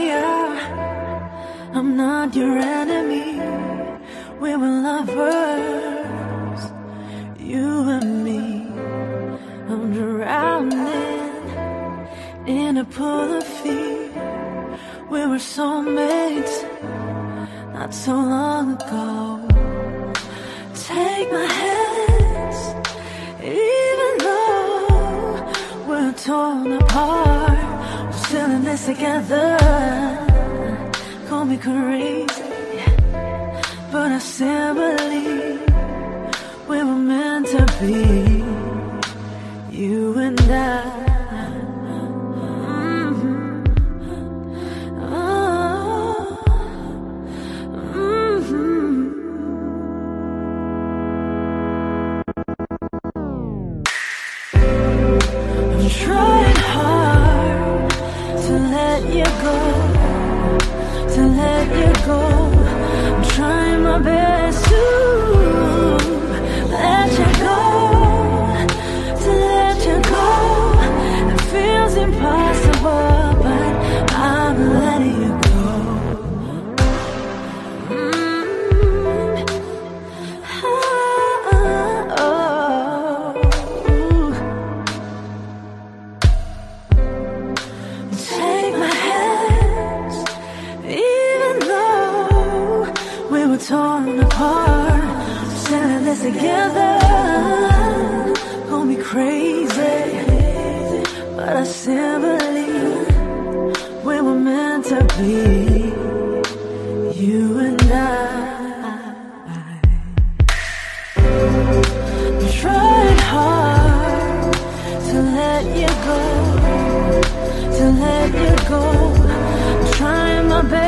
I'm not your enemy. We were lovers, you and me. I'm drowning in a pool of fear. We were soulmates not so long ago. Take my hands, even though we're torn apart, we're still in this together. Call me crazy, but I still believe we were meant to be, you and I. I'm trying hard to let you go, to let you go. I'm trying my best to let you go, to let you go. It feels impossible, but I'm letting you go. Take my hands, even though we were torn apart, still in this together. Call me crazy, but I still believe we were meant to be, you and I. I'm trying hard to let you go, to let you go. I'm trying my best